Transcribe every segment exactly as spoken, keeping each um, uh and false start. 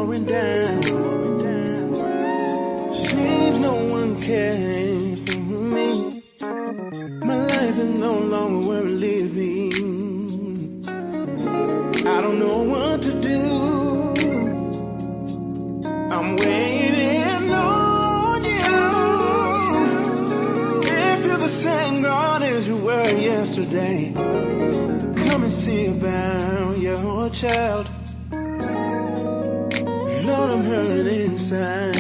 slowing down. Seems no one cares for me. My life is no longer worth living. I don't know what to do. I'm waiting on you. If you're the same God as you were yesterday, come and see about your child. Lord, I'm hurting inside.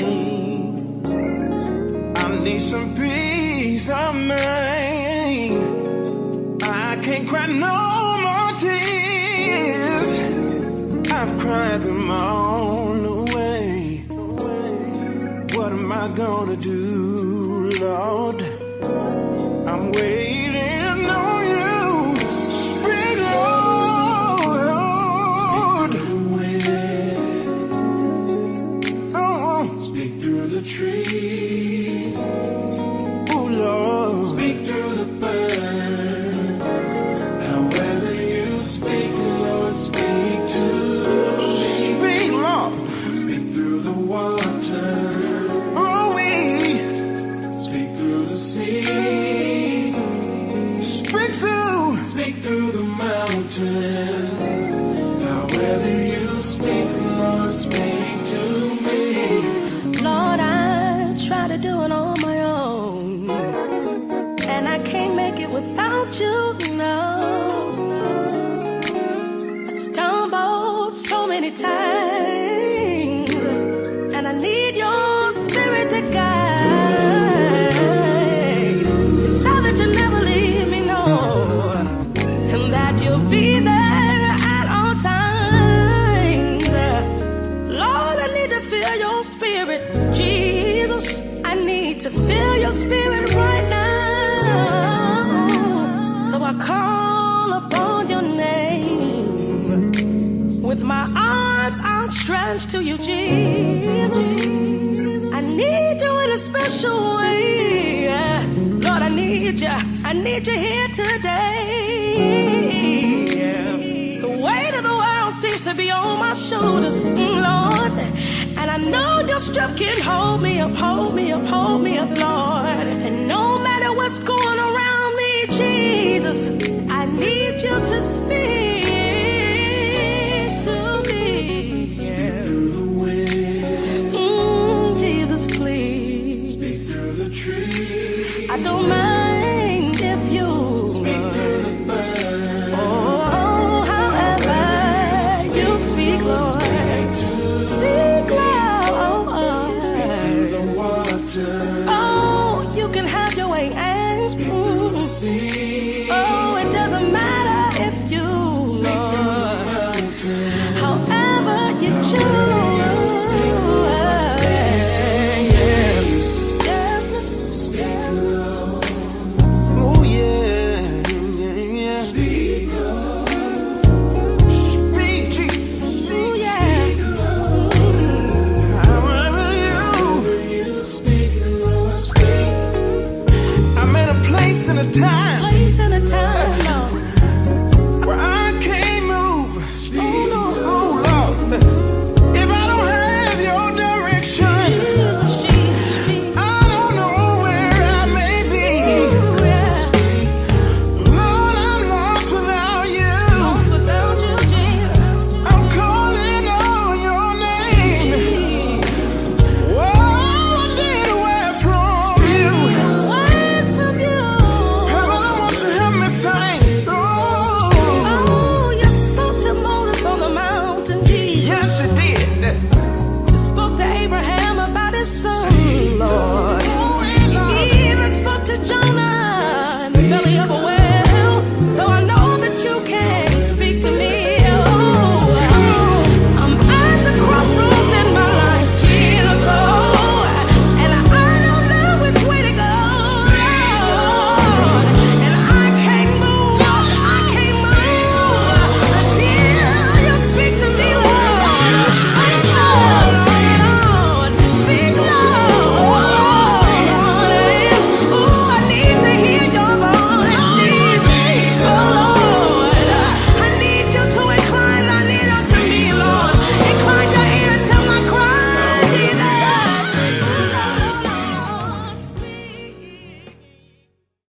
I need some peace of mind. I can't cry no more tears. I've cried them all away. What am I gonna do, Lord? I'm waiting on you. Speak, Lord. Oh, speak through the trees. Oh, Lord. Speak through the birds. However you speak, Lord, speak to me. Speak, Lord. Speak through the water. Oh, we. Speak through the seas. Speak through. Speak through the mountains. However you speak, Lord, speak to me. Lord, I try to do it on my own, and I can't make it without you, no. I stumbled so many times, and I need your spirit to guide. You said that you never leave me, no, and that you'll be there at all times. Lord, I need to feel your spirit, Jesus. I need to feel your spirit right now. So I call upon your name with my arms outstretched to you, Jesus. I need you in a special way. Lord, I need you. I need you here today. The weight of the world seems to be on my shoulders, Lord. And I know your strength can hold me up, hold me up, hold me up, Lord. And no matter what's going around me, Jesus, I need you to speak.